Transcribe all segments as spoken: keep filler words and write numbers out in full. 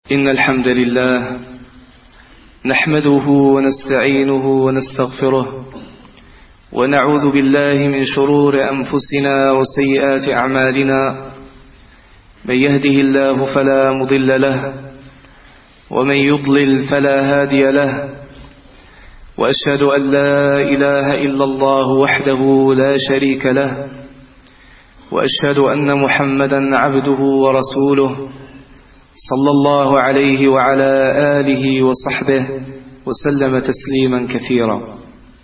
إن الحمد لله نحمده ونستعينه ونستغفره ونعوذ بالله من شرور أنفسنا وسيئات أعمالنا. من يهده الله فلا مضل له ومن يضلل فلا هادي له، وأشهد أن لا إله إلا الله وحده لا شريك له، وأشهد أن محمدا عبده ورسوله صلى الله عليه وعلى آله وصحبه وسلم تسليما كثيرا.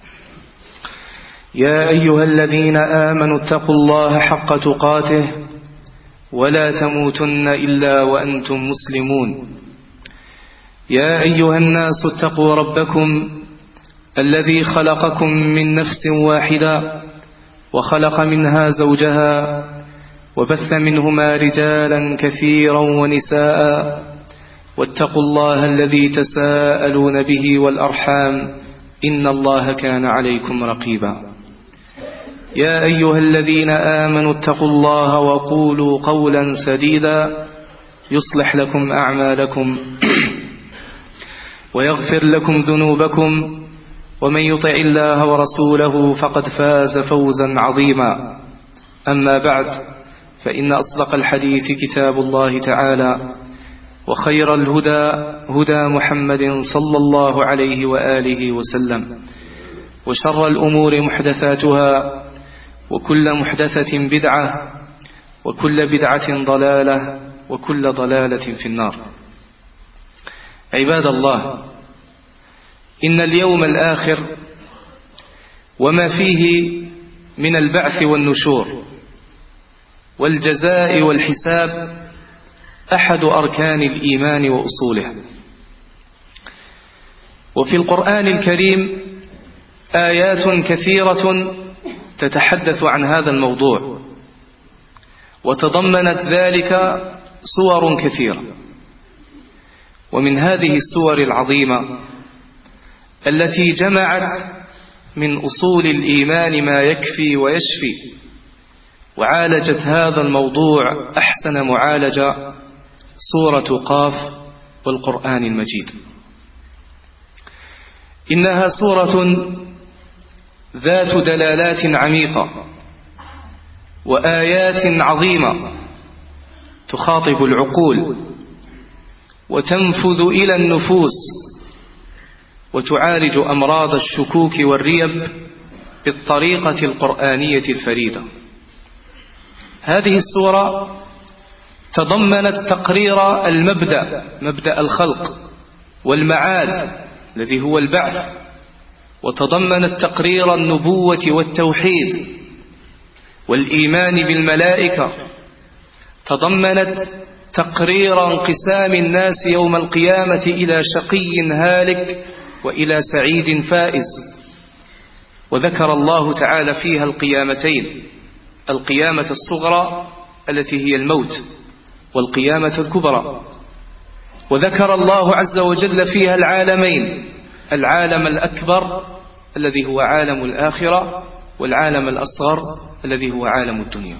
يا أيها الذين آمنوا اتقوا الله حق تقاته ولا تموتن إلا وأنتم مسلمون. يا أيها الناس اتقوا ربكم الذي خلقكم من نفس واحدة وخلق منها زوجها وبث منهما رجالا كثيرا ونساء، واتقوا الله الذي تساءلون به والأرحام إن الله كان عليكم رقيبا. يا أيها الذين آمنوا اتقوا الله وقولوا قولا سديدا يصلح لكم أعمالكم ويغفر لكم ذنوبكم، ومن يطع الله ورسوله فقد فاز فوزا عظيما. أما بعد، فإن أصدق الحديث كتاب الله تعالى، وخير الهدى هدى محمد صلى الله عليه وآله وسلم، وشر الأمور محدثاتها، وكل محدثة بدعة، وكل بدعة ضلالة، وكل ضلالة في النار. عباد الله، إن اليوم الآخر وما فيه من البعث والنشور والجزاء والحساب أحد أركان الإيمان وأصوله. وفي القرآن الكريم آيات كثيرة تتحدث عن هذا الموضوع، وتضمنت ذلك صور كثيرة. ومن هذه الصور العظيمة التي جمعت من أصول الإيمان ما يكفي ويشفي وعالجت هذا الموضوع أحسن معالجة سورة قاف والقرآن المجيد. إنها سورة ذات دلالات عميقة وآيات عظيمة تخاطب العقول وتنفذ إلى النفوس وتعالج أمراض الشكوك والريب بالطريقة القرآنية الفريدة. هذه السورة تضمنت تقرير المبدأ، مبدأ الخلق والمعاد الذي هو البعث، وتضمنت تقرير النبوة والتوحيد والإيمان بالملائكة، تضمنت تقرير انقسام الناس يوم القيامة إلى شقي هالك وإلى سعيد فائز. وذكر الله تعالى فيها القيامتين، القيامة الصغرى التي هي الموت، والقيامة الكبرى. وذكر الله عز وجل فيها العالمين، العالم الأكبر الذي هو عالم الآخرة، والعالم الأصغر الذي هو عالم الدنيا.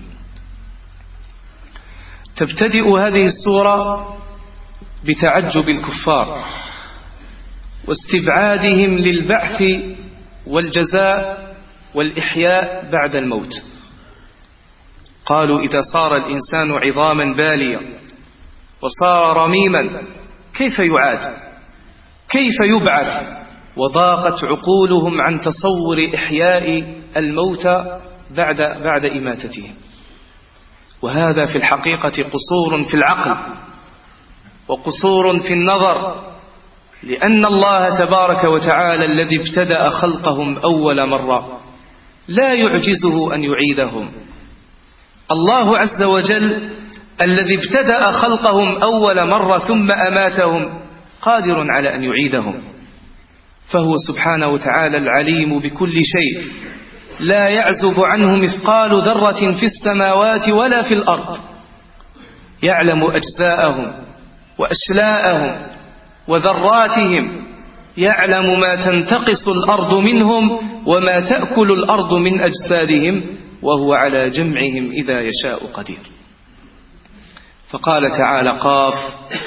تبتدئ هذه السورة بتعجب الكفار واستبعادهم للبعث والجزاء والإحياء بعد الموت. قالوا: إذا صار الإنسان عظاما باليا وصار رميما كيف يعاد؟ كيف يبعث؟ وضاقت عقولهم عن تصور إحياء الموتى بعد, بعد إماتتهم. وهذا في الحقيقة قصور في العقل وقصور في النظر، لأن الله تبارك وتعالى الذي ابتدأ خلقهم أول مرة لا يعجزه أن يعيدهم. الله عز وجل الذي ابتدأ خلقهم أول مرة ثم أماتهم قادر على أن يعيدهم، فهو سبحانه وتعالى العليم بكل شيء، لا يعزب عنه مثقال ذرة في السماوات ولا في الأرض، يعلم أجزاءهم وأشلاءهم وذراتهم، يعلم ما تنتقص الأرض منهم وما تأكل الأرض من أجسادهم، وهو على جمعهم إذا يشاء قدير. فقال تعالى: قاف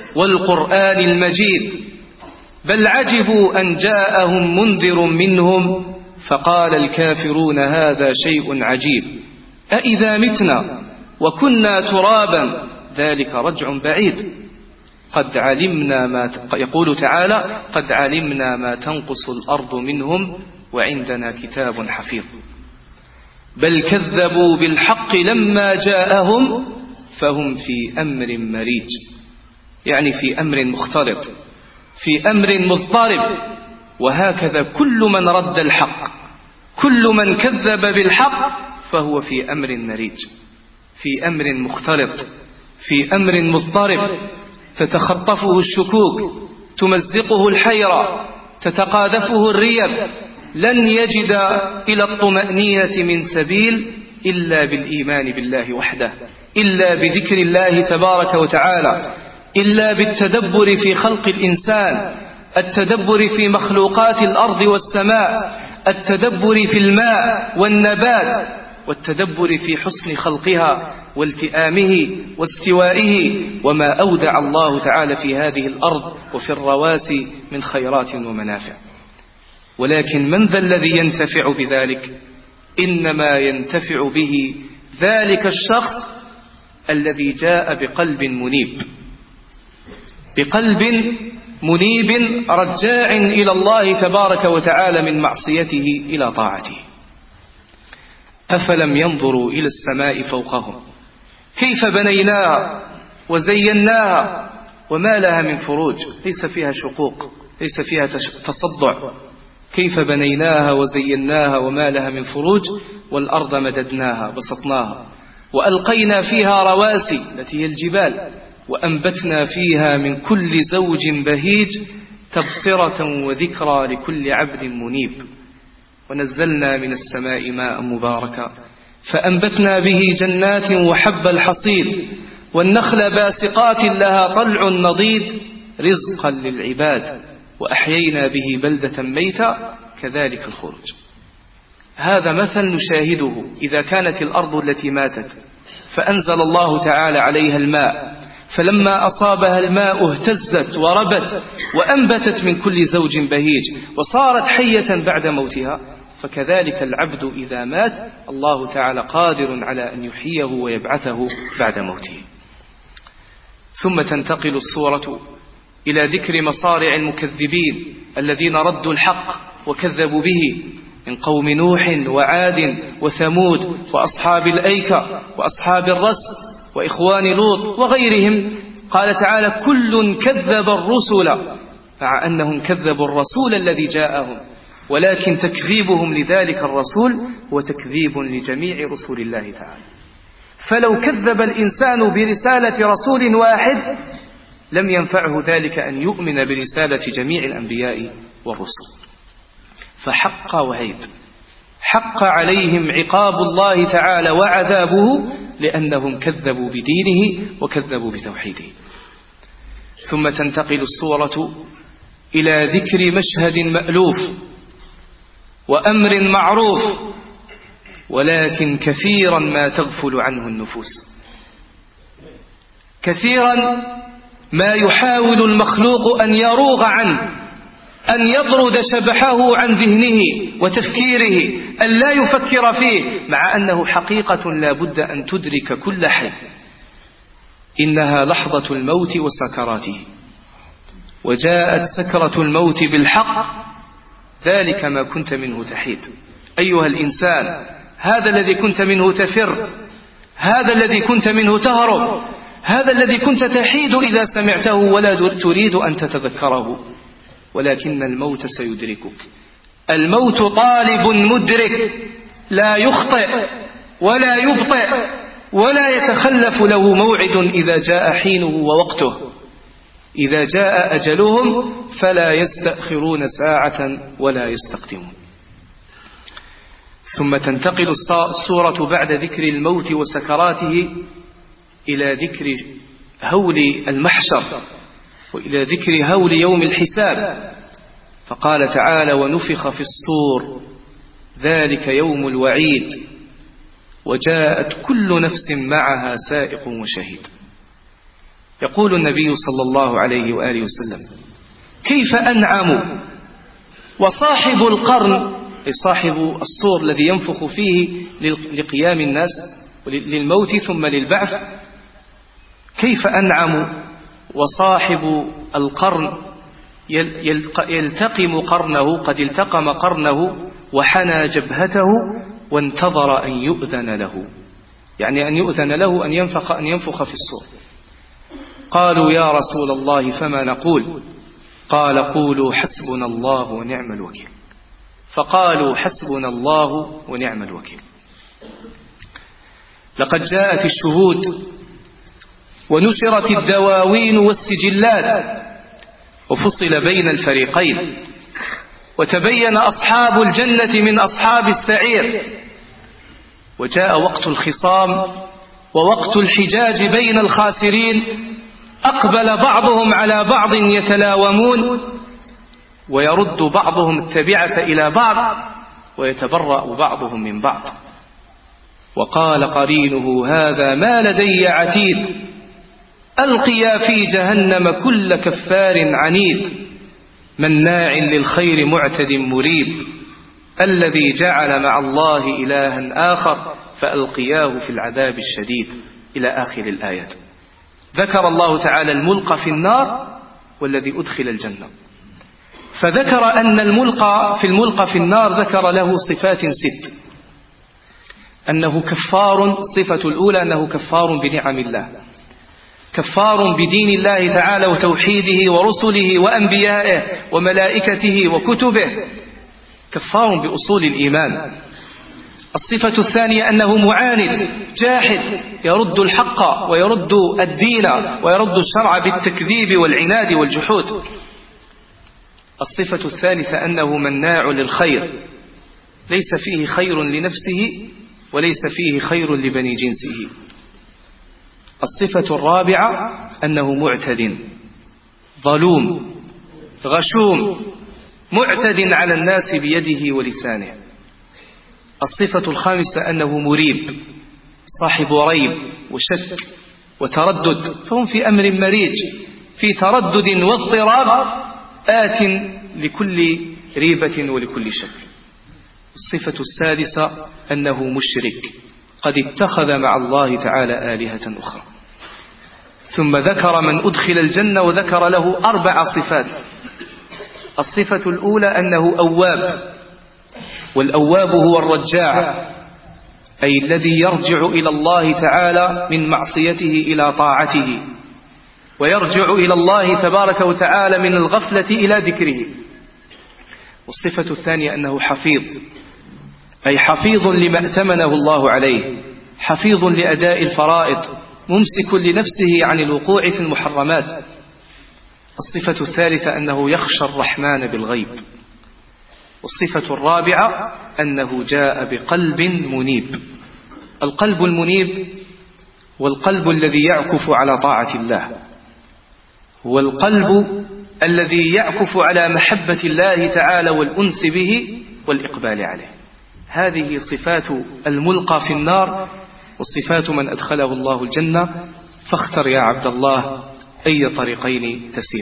والقرآن المجيد بل عجبوا أن جاءهم منذر منهم فقال الكافرون هذا شيء عجيب أإذا متنا وكنا ترابا ذلك رجع بعيد قد علمنا ما يقول تعالى قد علمنا ما تنقص الأرض منهم وعندنا كتاب حفيظ بل كذبوا بالحق لما جاءهم فهم في أمر مريج، يعني في أمر مختلط، في أمر مضطرب. وهكذا كل من رد الحق، كل من كذب بالحق فهو في أمر مريج، في أمر مختلط، في أمر مضطرب تتخطفه الشكوك، تمزقه الحيرة، تتقاذفه الريب، لن يجد إلى الطمأنينة من سبيل إلا بالإيمان بالله وحده، إلا بذكر الله تبارك وتعالى، إلا بالتدبر في خلق الإنسان، التدبر في مخلوقات الأرض والسماء، التدبر في الماء والنبات، والتدبر في حسن خلقها والتئامه واستوائه وما أودع الله تعالى في هذه الأرض وفي الرواسي من خيرات ومنافع. ولكن من ذا الذي ينتفع بذلك؟ إنما ينتفع به ذلك الشخص الذي جاء بقلب منيب، بقلب منيب رجاع إلى الله تبارك وتعالى من معصيته إلى طاعته. أفلم ينظروا إلى السماء فوقهم كيف بنيناها وزيناها وما لها من فروج، ليس فيها شقوق، ليس فيها تصدع، كيف بنيناها وزيناها وما لها من فروج، والأرض مددناها بسطناها وألقينا فيها رواسي التي هي الجبال وأنبتنا فيها من كل زوج بهيج تبصرة وذكرى لكل عبد منيب ونزلنا من السماء ماء مباركا فأنبتنا به جنات وحب الحصيد والنخل باسقات لها طلع نضيد رزقا للعباد وأحيينا به بلدة ميتا كذلك الخروج. هذا مثل نشاهده إذا كانت الأرض التي ماتت فأنزل الله تعالى عليها الماء، فلما أصابها الماء اهتزت وربت وأنبتت من كل زوج بهيج وصارت حية بعد موتها، فكذلك العبد إذا مات الله تعالى قادر على أن يحييه ويبعثه بعد موته. ثم تنتقل السورة إلى ذكر مصارع المكذبين الذين ردوا الحق وكذبوا به من قوم نوح وعاد وثمود وأصحاب الأيكة وأصحاب الرس وإخوان لوط وغيرهم. قال تعالى كل كذب الرسل، مع أنهم كذبوا الرسول الذي جاءهم، ولكن تكذيبهم لذلك الرسول هو تكذيب لجميع رسول الله تعالى. فلو كذب الإنسان برسالة رسول واحد لم ينفعه ذلك أن يؤمن برسالة جميع الأنبياء والرسل. فحق وعيد، حق عليهم عقاب الله تعالى وعذابه لأنهم كذبوا بدينه وكذبوا بتوحيده. ثم تنتقل السورة إلى ذكر مشهد مألوف وأمر معروف، ولكن كثيرا ما تغفل عنه النفوس، كثيرا ما يحاول المخلوق أن يروغ عنه، أن يطرد شبحه عن ذهنه وتفكيره، أن لا يفكر فيه، مع أنه حقيقة لا بد أن تدرك كل حي. إنها لحظة الموت وسكراته، وجاءت سكرة الموت بالحق، ذلك ما كنت منه تحيد. أيها الإنسان، هذا الذي كنت منه تفر، هذا الذي كنت منه تهرب، هذا الذي كنت تحيد إذا سمعته ولا تريد أن تتذكره، ولكن الموت سيدركك. الموت طالب مدرك، لا يخطئ ولا يبطئ ولا يتخلف له موعد إذا جاء حينه ووقته. إذا جاء أجلهم فلا يستأخرون ساعة ولا يستقدمون. ثم تنتقل السورة بعد ذكر الموت وسكراته إلى ذكر هول المحشر وإلى ذكر هول يوم الحساب. فقال تعالى ونفخ في الصور ذلك يوم الوعيد وجاءت كل نفس معها سائق وشهيد. يقول النبي صلى الله عليه وآله وسلم: كيف أنعم وصاحب القرن، صاحب الصور الذي ينفخ فيه لقيام الناس للموت ثم للبعث، كيف أنعم وصاحب القرن يلتقم قرنه، قد التقم قرنه وحنى جبهته وانتظر أن يؤذن له، يعني أن يؤذن له أن ينفخ, أن ينفخ في الصور. قالوا: يا رسول الله فما نقول؟ قال: قولوا حسبنا الله ونعم الوكيل. فقالوا: حسبنا الله ونعم الوكيل. لقد جاءت الشهود ونشرت الدواوين والسجلات وفصل بين الفريقين، وتبين أصحاب الجنة من أصحاب السعير، وجاء وقت الخصام ووقت الحجاج بين الخاسرين. أقبل بعضهم على بعض يتلاومون، ويرد بعضهم التبعة إلى بعض، ويتبرأ بعضهم من بعض. وقال قرينه: هذا ما لدي عتيد، ألقيا في جهنم كل كفار عنيد، مناع للخير معتد مريب، الذي جعل مع الله إلها آخر فألقياه في العذاب الشديد، إلى آخر الآيات. ذكر الله تعالى الملقى في النار والذي أدخل الجنة، فذكر أن الملقى في الملقى في النار ذكر له صفات ست: أنه كفار، صفة الأولى أنه كفار بنعم الله، كفار بدين الله تعالى وتوحيده ورسله وأنبيائه وملائكته وكتبه، كفار بأصول الإيمان. الصفة الثانية أنه معاند جاحد، يرد الحق ويرد الدين ويرد الشرع بالتكذيب والعناد والجحود. الصفة الثالثة أنه مناع للخير، ليس فيه خير لنفسه وليس فيه خير لبني جنسه. الصفة الرابعة أنه معتد ظلوم غشوم، معتد على الناس بيده ولسانه. الصفة الخامسة أنه مريب، صاحب ريب وشك وتردد، فهم في أمر مريج، في تردد واضطراب، آت لكل ريبة ولكل شك. الصفة السادسة أنه مشرك، قد اتخذ مع الله تعالى آلهة أخرى. ثم ذكر من أدخل الجنة وذكر له أربع صفات. الصفة الأولى أنه أواب، والأواب هو الرجاع، أي الذي يرجع إلى الله تعالى من معصيته إلى طاعته، ويرجع إلى الله تبارك وتعالى من الغفلة إلى ذكره. والصفة الثانية أنه حفيظ، أي حفيظ لما ائتمنه الله عليه، حفيظ لأداء الفرائض، ممسك لنفسه عن الوقوع في المحرمات. الصفة الثالثة أنه يخشى الرحمن بالغيب. والصفة الرابعة أنه جاء بقلب منيب. القلب المنيب والقلب الذي يعكف على طاعة الله، هو القلب الذي يعكف على محبة الله تعالى والأنس به والإقبال عليه. هذه صفات الملقى في النار، وصفات من أدخله الله الجنة. فاختر يا عبد الله أي طريقين تسير.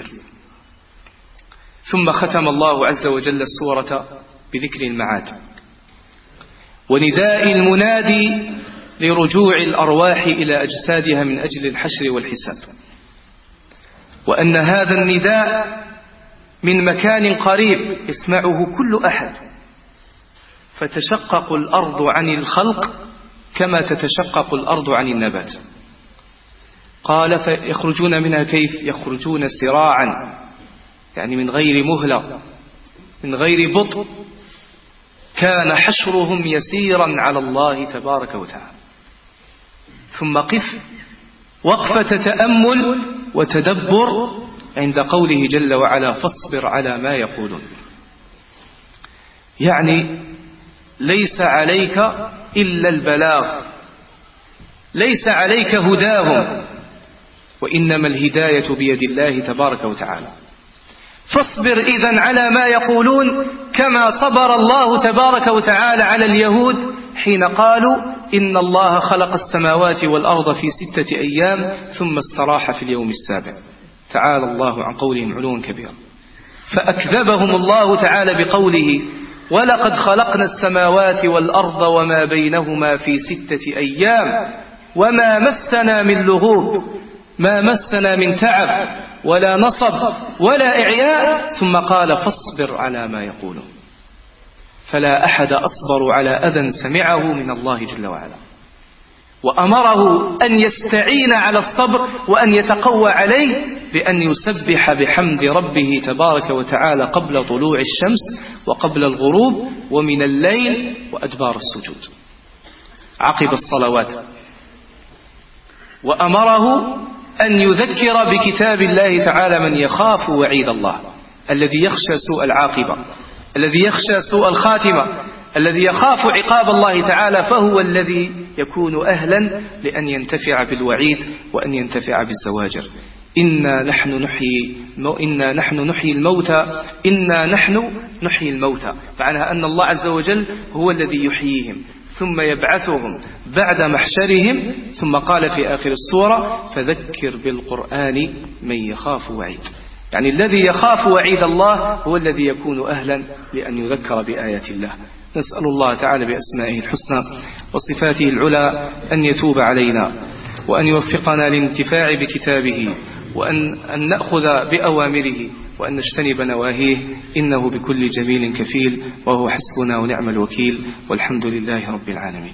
ثم ختم الله عز وجل السورة بذكر المعاد ونداء المنادي لرجوع الأرواح إلى أجسادها من أجل الحشر والحساب، وأن هذا النداء من مكان قريب يسمعه كل أحد، فتشقق الأرض عن الخلق كما تتشقق الأرض عن النبات. قال: فيخرجون منها كيف؟ يخرجون سراعا، يعني من غير مهلة، من غير بطء. كان حشرهم يسيرا على الله تبارك وتعالى. ثم قف وقفة تأمل وتدبر عند قوله جل وعلا: فاصبر على ما يقولون. يعني ليس عليك إلا البلاغ، ليس عليك هداهم، وإنما الهداية بيد الله تبارك وتعالى. فاصبر إذن على ما يقولون كما صبر الله تبارك وتعالى على اليهود حين قالوا إن الله خلق السماوات والأرض في ستة أيام ثم استراح في اليوم السابع. تعالى الله عن قولهم علوا كبيرا. فأكذبهم الله تعالى بقوله ولقد خلقنا السماوات والأرض وما بينهما في ستة أيام وما مسنا من لغوب، ما مسنا من تعب ولا نصب ولا إعياء، ثم قال فاصبر على ما يقولون. فلا أحد أصبر على أذى سمعه من الله جل وعلا، وأمره أن يستعين على الصبر وأن يتقوى عليه بأن يسبح بحمد ربه تبارك وتعالى قبل طلوع الشمس وقبل الغروب ومن الليل وأدبار السجود عقب الصلوات. وأمره أن يذكر بكتاب الله تعالى من يخاف وعيد الله، الذي يخشى سوء العاقبة، الذي يخشى سوء الخاتمة، الذي يخاف عقاب الله تعالى، فهو الذي يكون أهلا لأن ينتفع بالوعيد وأن ينتفع بالزواجر. إنا نحن نحيي إنا نحن نحيي الموتى إنا نحن نحيي الموتى، معناها أن الله عز وجل هو الذي يحييهم ثم يبعثهم بعد محشرهم. ثم قال في آخر السورة فذكر بالقرآن من يخاف وعيد، يعني الذي يخاف وعيد الله هو الذي يكون أهلا لأن يذكر بآيات الله. نسأل الله تعالى بأسمائه الحسنى وصفاته العلى أن يتوب علينا وأن يوفقنا للانتفاع بكتابه وأن أن نأخذ بأوامره وأن نجتنب نواهيه، إنه بكل جميل كفيل وهو حسبنا ونعم الوكيل، والحمد لله رب العالمين.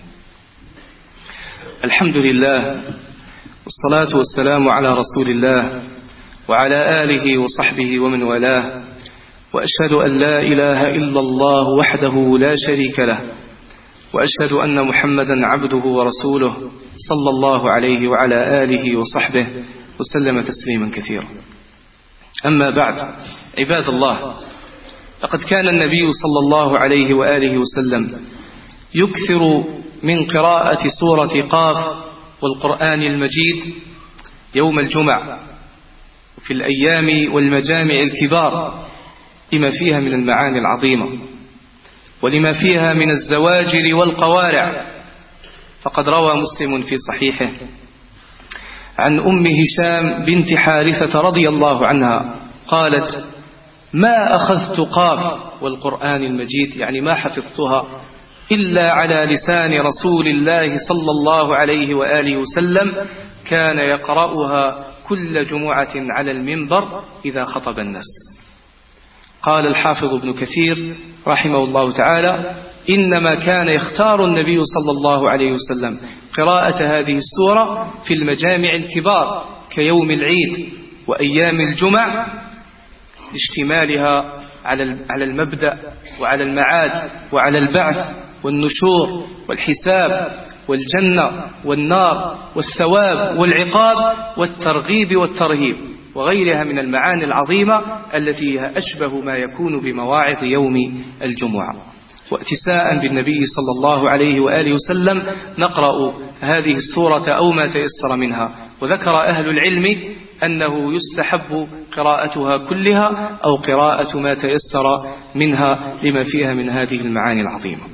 الحمد لله والصلاة والسلام على رسول الله وعلى آله وصحبه ومن والاه، وأشهد أن لا إله إلا الله وحده لا شريك له، وأشهد أن محمدا عبده ورسوله صلى الله عليه وعلى آله وصحبه وسلم تسليما كثيرا. أما بعد، عباد الله، لقد كان النبي صلى الله عليه وآله وسلم يكثر من قراءة سورة قاف والقرآن المجيد يوم الجمعة في الأيام والمجامع الكبار، لما فيها من المعاني العظيمة ولما فيها من الزواجر والقوارع. فقد روى مسلم في صحيحه عن أم هشام بنت حارثة رضي الله عنها قالت ما أخذت قاف والقرآن المجيد، يعني ما حفظتها، إلا على لسان رسول الله صلى الله عليه وآله وسلم، كان يقرأها كل جمعة على المنبر إذا خطب الناس. قال الحافظ ابن كثير رحمه الله تعالى إنما كان يختار النبي صلى الله عليه وسلم قراءة هذه السورة في المجامع الكبار كيوم العيد وأيام الجمع لاشتمالها على المبدأ وعلى المعاد وعلى البعث والنشور والحساب والجنة والنار والثواب والعقاب والترغيب والترهيب وغيرها من المعاني العظيمة التي هي أشبه ما يكون بمواعظ يوم الجمعة. واتساء بالنبي صلى الله عليه وآله وسلم نقرأ هذه السورة أو ما تيسر منها. وذكر أهل العلم أنه يستحب قراءتها كلها أو قراءة ما تيسر منها لما فيها من هذه المعاني العظيمة.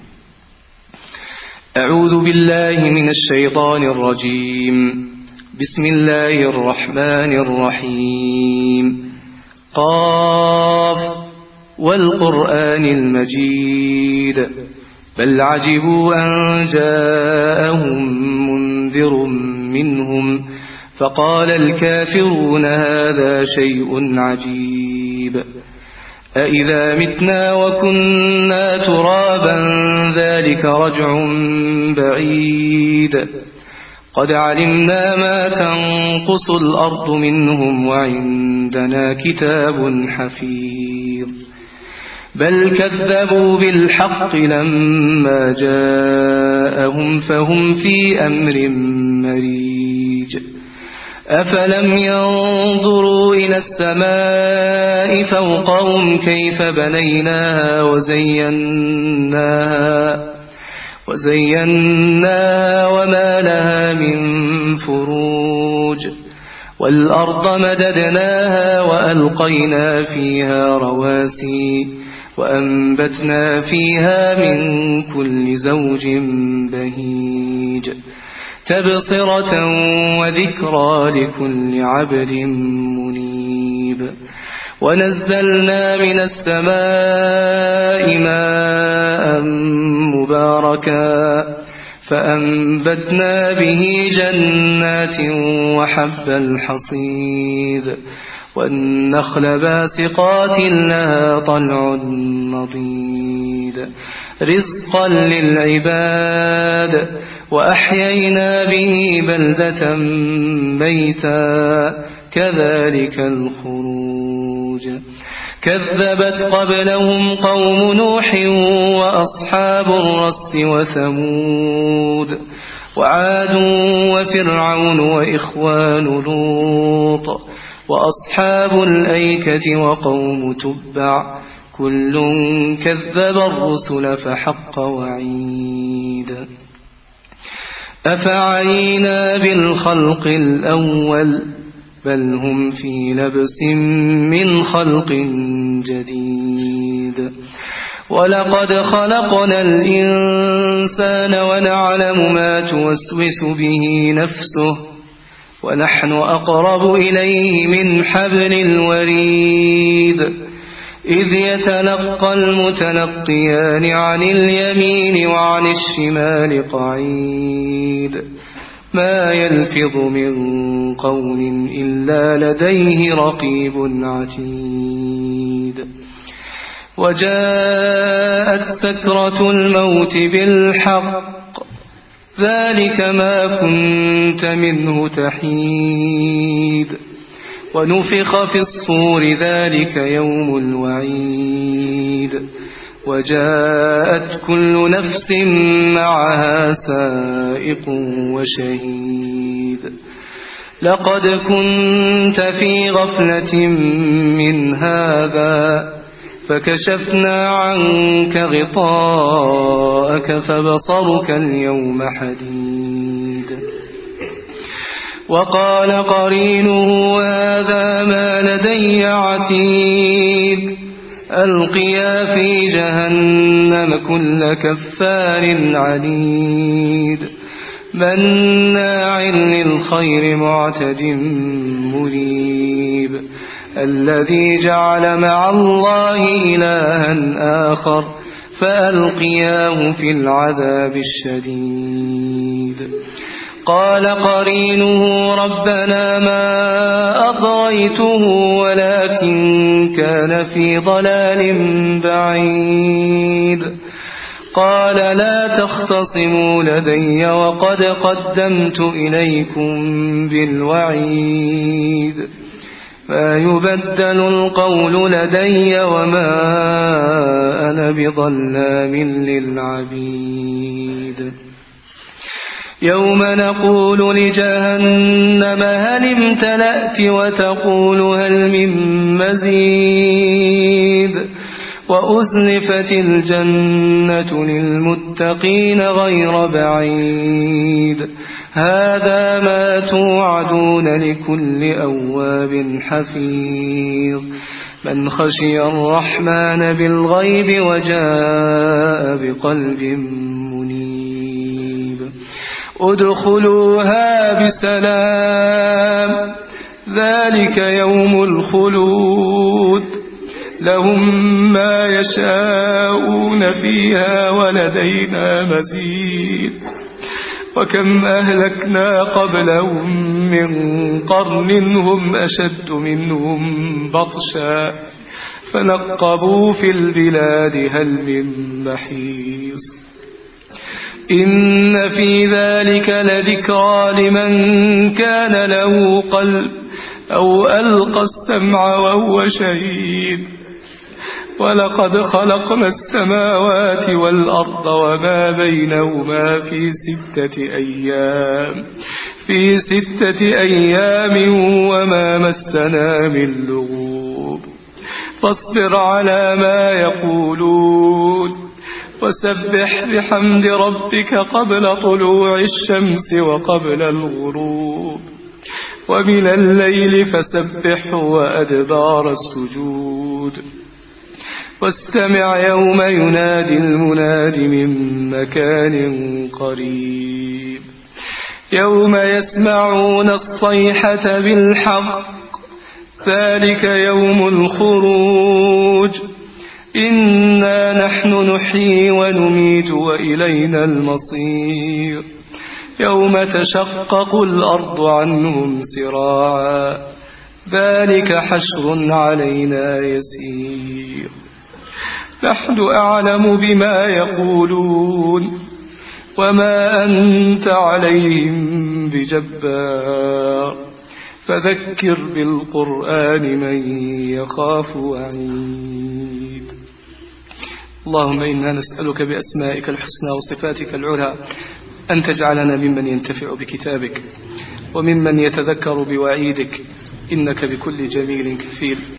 أعوذ بالله من الشيطان الرجيم. بسم الله الرحمن الرحيم. قاف والقرآن المجيد بل عجبوا أن جاءهم منذر منهم فقال الكافرون هذا شيء عجيب أإذا متنا وكنا ترابا ذلك رجع بعيد قد علمنا ما تنقص الأرض منهم وعندنا كتاب حفيظ بل كذبوا بالحق لما جاءهم فهم في أمر مريج أفلم ينظروا إلى السماء فوقهم كيف بنيناها وزيناها وزيناها وما لها من فروج والأرض مددناها وألقينا فيها رواسي وأنبتنا فيها من كل زوج بهيج تبصرة وذكرى لكل عبد منيب. ونزلنا من السماء ماء مباركا فأنبتنا به جنات وحب الحصيد والنخل باسقات لها طلع نضيد رزقا للعباد وأحيينا به بلدة ميتا كذلك الخروج. كذبت قبلهم قوم نوح وأصحاب الرس وثمود وعاد وفرعون وإخوان لوط وأصحاب الأيكة وقوم تبع كل كذب الرسل فحق وعيد. أفعينا بالخلق الأول بل هم في لبس من خلق جديد. ولقد خلقنا الإنسان ونعلم ما توسوس به نفسه ونحن أقرب إليه من حبل الوريد إذ يتلقى المتلقيان عن اليمين وعن الشمال قعيد ما يلفظ من قول إلا لديه رقيب عتيد. وجاءت سكرة الموت بالحق ذلك ما كنت منه تحيد. ونفخ في الصور ذلك يوم الوعيد. وجاءت كل نفس معها سائق وشهيد. لقد كنت في غفلة من هذا فكشفنا عنك غطاءك فبصرك اليوم حديد. وقال قرينه هذا ما لدي عتيد ألقيا في جهنم كل كفار عنيد مناع للخير معتد مريب الذي جعل مع الله إلها آخر فألقياه في العذاب الشديد. قال قرينه ربنا ما أطغيته ولكن كان في ضلال بعيد. قال لا تختصموا لدي وقد قدمت إليكم بالوعيد ما يبدل القول لدي وما أنا بظلام للعبيد. يوم نقول لجهنم هل امتلأت وتقول هل من مزيد وأزلفت الجنة للمتقين غير بعيد هذا ما توعدون لكل أواب حفيظ من خشي الرحمن بالغيب وجاء بقلب منيب. ادخلوها بسلام ذلك يوم الخلود لهم ما يشاءون فيها ولدينا مزيد. وكم أهلكنا قبلهم من قرن هم أشد منهم بطشا فنقبوا في البلاد هل من محيص. إن في ذلك لذكرى لمن كان له قلب أو ألقى السمع وهو شهيد. ولقد خلقنا السماوات والأرض وما بينهما في ستة أيام في ستة أيام وما مسنا من لغوب فاصبر على ما يقولون وسبح بحمد ربك قبل طلوع الشمس وقبل الغروب ومن الليل فسبحه وأدبار السجود واستمع يوم ينادي المناد من مكان قريب يوم يسمعون الصيحة بالحق ذلك يوم الخروج إنا نحن نحيي ونميت وإلينا المصير يوم تشقق الأرض عنهم سراعا ذلك حشر علينا يسير نحن أعلم بما يقولون وما أنت عليهم بجبار فذكر بالقرآن من يخاف وعيد. اللهم إنا نسألك بأسمائك الحسنى وصفاتك العلى أن تجعلنا ممن ينتفع بكتابك وممن يتذكر بوعيدك إنك بكل جميل كفيل.